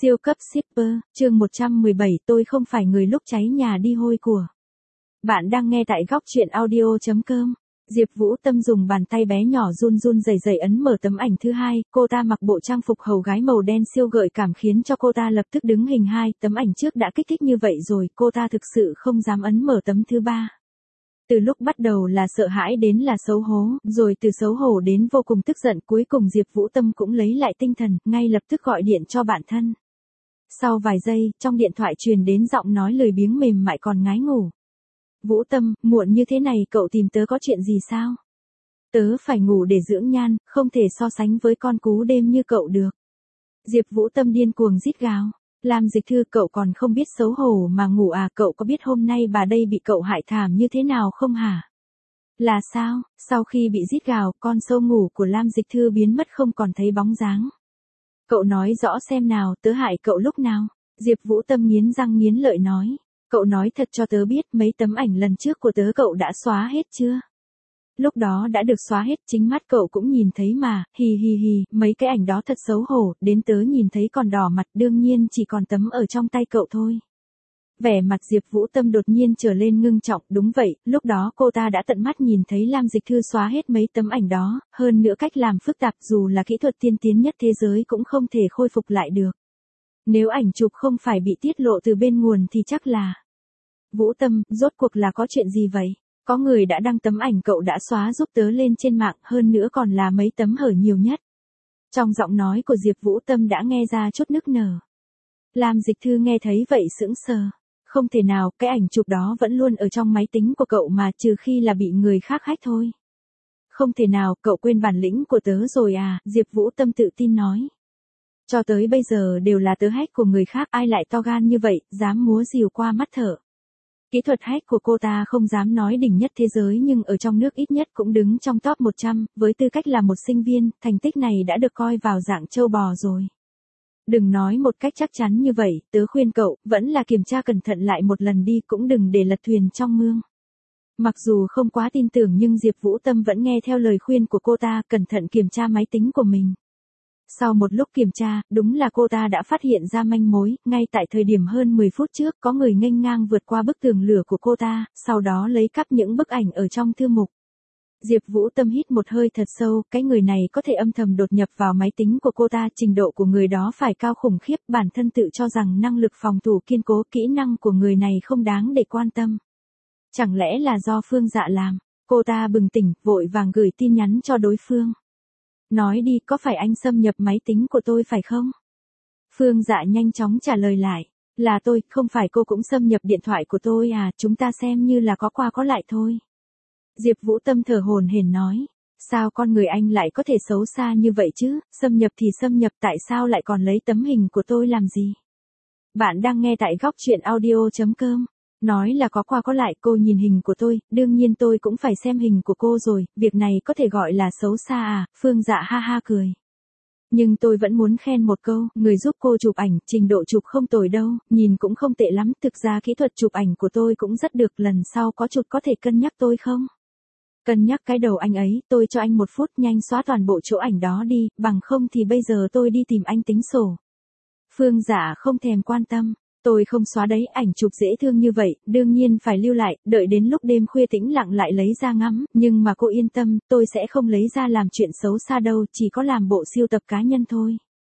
Siêu cấp shipper, chương 117, tôi không phải người lúc cháy nhà đi hôi của. Bạn đang nghe tại góc truyện audio.com. Diệp Vũ Tâm dùng bàn tay bé nhỏ run run rẩy rẩy ấn mở tấm ảnh thứ hai, cô ta mặc bộ trang phục hầu gái màu đen siêu gợi cảm khiến cho cô ta lập tức đứng hình hai, tấm ảnh trước đã kích thích như vậy rồi, cô ta thực sự không dám ấn mở tấm thứ ba. Từ lúc bắt đầu là sợ hãi đến là xấu hổ, rồi từ xấu hổ đến vô cùng tức giận, cuối cùng Diệp Vũ Tâm cũng lấy lại tinh thần, ngay lập tức gọi điện cho bạn thân. Sau vài giây, trong điện thoại truyền đến giọng nói lười biếng mềm mại còn ngái ngủ. Vũ Tâm, muộn như thế này cậu tìm tớ có chuyện gì sao? Tớ phải ngủ để dưỡng nhan, không thể so sánh với con cú đêm như cậu được. Diệp Vũ Tâm điên cuồng rít gào. Lam Dịch Thư, cậu còn không biết xấu hổ mà ngủ à? Cậu có biết hôm nay bà đây bị cậu hại thảm như thế nào không hả? Là sao? Sau khi bị rít gào, con sâu ngủ của Lam Dịch Thư biến mất không còn thấy bóng dáng. Cậu nói rõ xem nào, tớ hại cậu lúc nào? Diệp Vũ Tâm nghiến răng nghiến lợi nói. Cậu nói thật cho tớ biết mấy tấm ảnh lần trước của tớ cậu đã xóa hết chưa? Lúc đó đã được xóa hết, chính mắt cậu cũng nhìn thấy mà, hì hì hì, mấy cái ảnh đó thật xấu hổ, đến tớ nhìn thấy còn đỏ mặt, đương nhiên chỉ còn tấm ở trong tay cậu thôi. Vẻ mặt Diệp Vũ Tâm đột nhiên trở lên ngưng trọng, đúng vậy, lúc đó cô ta đã tận mắt nhìn thấy Lam Dịch Thư xóa hết mấy tấm ảnh đó, hơn nữa cách làm phức tạp dù là kỹ thuật tiên tiến nhất thế giới cũng không thể khôi phục lại được. Nếu ảnh chụp không phải bị tiết lộ từ bên nguồn thì chắc là... Vũ Tâm, rốt cuộc là có chuyện gì vậy? Có người đã đăng tấm ảnh cậu đã xóa giúp tớ lên trên mạng, hơn nữa còn là mấy tấm hở nhiều nhất. Trong giọng nói của Diệp Vũ Tâm đã nghe ra chút nức nở. Lam Dịch Thư nghe thấy vậy sững sờ. Không thể nào, cái ảnh chụp đó vẫn luôn ở trong máy tính của cậu mà, trừ khi là bị người khác hack thôi. Không thể nào, cậu quên bản lĩnh của tớ rồi à? Diệp Vũ Tâm tự tin nói. Cho tới bây giờ đều là tớ hack của người khác, ai lại to gan như vậy, dám múa rìu qua mắt thợ. Kỹ thuật hack của cô ta không dám nói đỉnh nhất thế giới nhưng ở trong nước ít nhất cũng đứng trong top 100, với tư cách là một sinh viên, thành tích này đã được coi vào dạng trâu bò rồi. Đừng nói một cách chắc chắn như vậy, tớ khuyên cậu, vẫn là kiểm tra cẩn thận lại một lần đi, cũng đừng để lật thuyền trong mương. Mặc dù không quá tin tưởng nhưng Diệp Vũ Tâm vẫn nghe theo lời khuyên của cô ta, cẩn thận kiểm tra máy tính của mình. Sau một lúc kiểm tra, đúng là cô ta đã phát hiện ra manh mối, ngay tại thời điểm hơn 10 phút trước có người nghênh ngang vượt qua bức tường lửa của cô ta, sau đó lấy cắp những bức ảnh ở trong thư mục. Diệp Vũ Tâm hít một hơi thật sâu, cái người này có thể âm thầm đột nhập vào máy tính của cô ta, trình độ của người đó phải cao khủng khiếp, bản thân tự cho rằng năng lực phòng thủ kiên cố, kỹ năng của người này không đáng để quan tâm. Chẳng lẽ là do Phương Dạ làm? Cô ta bừng tỉnh, vội vàng gửi tin nhắn cho đối phương. Nói đi, có phải anh xâm nhập máy tính của tôi phải không? Phương Dạ nhanh chóng trả lời lại. Là tôi, không phải cô cũng xâm nhập điện thoại của tôi à, chúng ta xem như là có qua có lại thôi. Diệp Vũ Tâm thở hổn hển nói. Sao con người anh lại có thể xấu xa như vậy chứ, xâm nhập thì xâm nhập, tại sao lại còn lấy tấm hình của tôi làm gì? Bạn đang nghe tại góc truyện audio.com. Nói là có qua có lại, cô nhìn hình của tôi, đương nhiên tôi cũng phải xem hình của cô rồi, việc này có thể gọi là xấu xa à? Phương Dạ ha ha cười. Nhưng tôi vẫn muốn khen một câu, người giúp cô chụp ảnh, trình độ chụp không tồi đâu, nhìn cũng không tệ lắm, thực ra kỹ thuật chụp ảnh của tôi cũng rất được, lần sau có chụp có thể cân nhắc tôi không? Cân nhắc cái đầu anh ấy, tôi cho anh 1 phút, nhanh xóa toàn bộ chỗ ảnh đó đi, bằng không thì bây giờ tôi đi tìm anh tính sổ. Phương Dạ không thèm quan tâm. Tôi không xóa đấy, ảnh chụp dễ thương như vậy, đương nhiên phải lưu lại, đợi đến lúc đêm khuya tĩnh lặng lại lấy ra ngắm, nhưng mà cô yên tâm, tôi sẽ không lấy ra làm chuyện xấu xa đâu, chỉ có làm bộ sưu tập cá nhân thôi.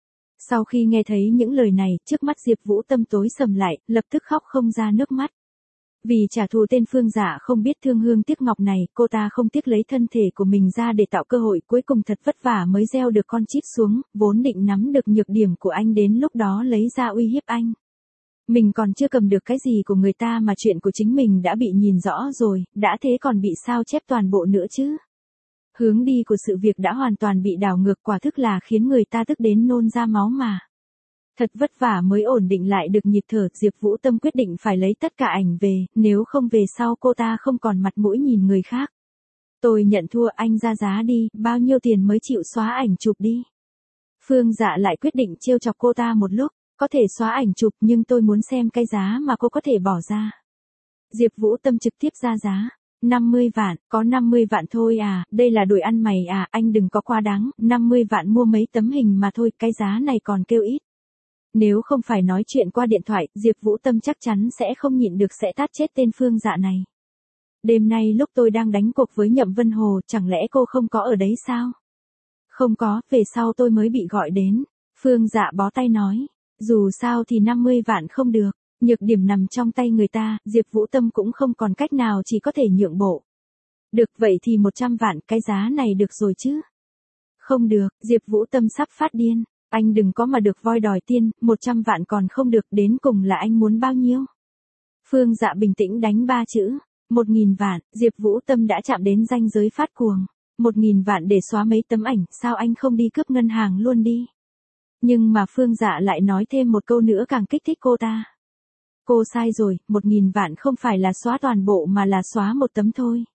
Sau khi nghe thấy những lời này, trước mắt Diệp Vũ Tâm tối sầm lại, lập tức khóc không ra nước mắt. Vì trả thù tên Phương Dạ không biết thương hương tiếc ngọc này, cô ta không tiếc lấy thân thể của mình ra để tạo cơ hội, cuối cùng thật vất vả mới gieo được con chip xuống, vốn định nắm được nhược điểm của anh đến lúc đó lấy ra uy hiếp anh. Mình còn chưa cầm được cái gì của người ta mà chuyện của chính mình đã bị nhìn rõ rồi, đã thế còn bị sao chép toàn bộ nữa chứ. Hướng đi của sự việc đã hoàn toàn bị đảo ngược, quả thức là khiến người ta tức đến nôn ra máu mà. Thật vất vả mới ổn định lại được nhịp thở, Diệp Vũ Tâm quyết định phải lấy tất cả ảnh về, nếu không về sau cô ta không còn mặt mũi nhìn người khác. Tôi nhận thua, anh ra giá đi, bao nhiêu tiền mới chịu xóa ảnh chụp đi. Phương Dạ lại quyết định trêu chọc cô ta một lúc. Có thể xóa ảnh chụp nhưng tôi muốn xem cái giá mà cô có thể bỏ ra. Diệp Vũ Tâm trực tiếp ra giá. 50 vạn, có 50 vạn thôi à, đây là đuổi ăn mày à, anh đừng có quá đáng, 50 vạn mua mấy tấm hình mà thôi, cái giá này còn kêu ít. Nếu không phải nói chuyện qua điện thoại, Diệp Vũ Tâm chắc chắn sẽ không nhịn được sẽ tát chết tên Phương Dạ này. Đêm nay lúc tôi đang đánh cuộc với Nhậm Vân Hồ, chẳng lẽ cô không có ở đấy sao? Không có, về sau tôi mới bị gọi đến. Phương Dạ bó tay nói. Dù sao thì 50 vạn không được. Nhược điểm nằm trong tay người ta, Diệp Vũ Tâm cũng không còn cách nào, chỉ có thể nhượng bộ. Được vậy thì 100 vạn, cái giá này được rồi chứ? Không được, Diệp Vũ Tâm sắp phát điên. Anh đừng có mà được voi đòi tiên, 100 vạn còn không được, đến cùng là anh muốn bao nhiêu? Phương Dạ bình tĩnh đánh 3 chữ. 1.000 vạn, Diệp Vũ Tâm đã chạm đến ranh giới phát cuồng. 1.000 vạn để xóa mấy tấm ảnh, sao anh không đi cướp ngân hàng luôn đi? Nhưng mà Phương Dạ lại nói thêm một câu nữa càng kích thích cô ta. Cô sai rồi, 1.000 vạn không phải là xóa toàn bộ mà là xóa một tấm thôi.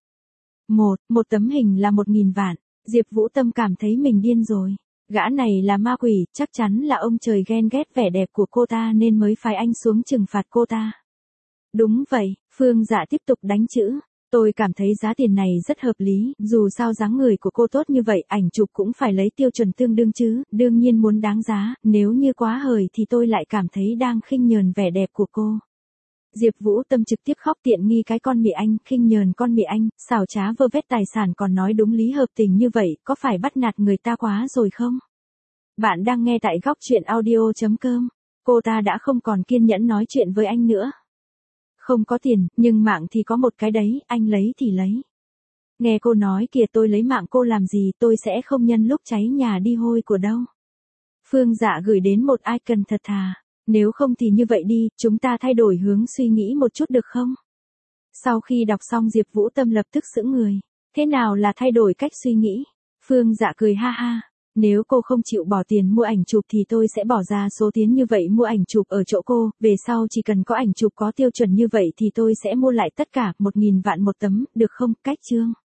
Một tấm hình là 1.000 vạn, Diệp Vũ Tâm cảm thấy mình điên rồi. Gã này là ma quỷ, chắc chắn là ông trời ghen ghét vẻ đẹp của cô ta nên mới phái anh xuống trừng phạt cô ta. Đúng vậy, Phương Dạ tiếp tục đánh chữ. Tôi cảm thấy giá tiền này rất hợp lý, dù sao dáng người của cô tốt như vậy, ảnh chụp cũng phải lấy tiêu chuẩn tương đương chứ, đương nhiên muốn đáng giá, nếu như quá hời thì tôi lại cảm thấy đang khinh nhờn vẻ đẹp của cô. Diệp Vũ Tâm trực tiếp khóc tiện nghi cái con mị anh, khinh nhờn con mị anh, xảo trá vơ vét tài sản còn nói đúng lý hợp tình như vậy, có phải bắt nạt người ta quá rồi không? Bạn đang nghe tại Góc Truyện Audio.com. Cô ta đã không còn kiên nhẫn nói chuyện với anh nữa. Không có tiền, nhưng mạng thì có một cái đấy, anh lấy thì lấy. Nghe cô nói kìa, tôi lấy mạng cô làm gì, tôi sẽ không nhân lúc cháy nhà đi hôi của đâu. Phương Dạ gửi đến một icon thật thà. Nếu không thì như vậy đi, chúng ta thay đổi hướng suy nghĩ một chút được không? Sau khi đọc xong Diệp Vũ Tâm lập tức sững người. Thế nào là thay đổi cách suy nghĩ? Phương Dạ cười ha ha. Nếu cô không chịu bỏ tiền mua ảnh chụp thì tôi sẽ bỏ ra số tiền như vậy mua ảnh chụp ở chỗ cô, về sau chỉ cần có ảnh chụp có tiêu chuẩn như vậy thì tôi sẽ mua lại tất cả, 1.000 vạn một tấm, được không? Cách chương.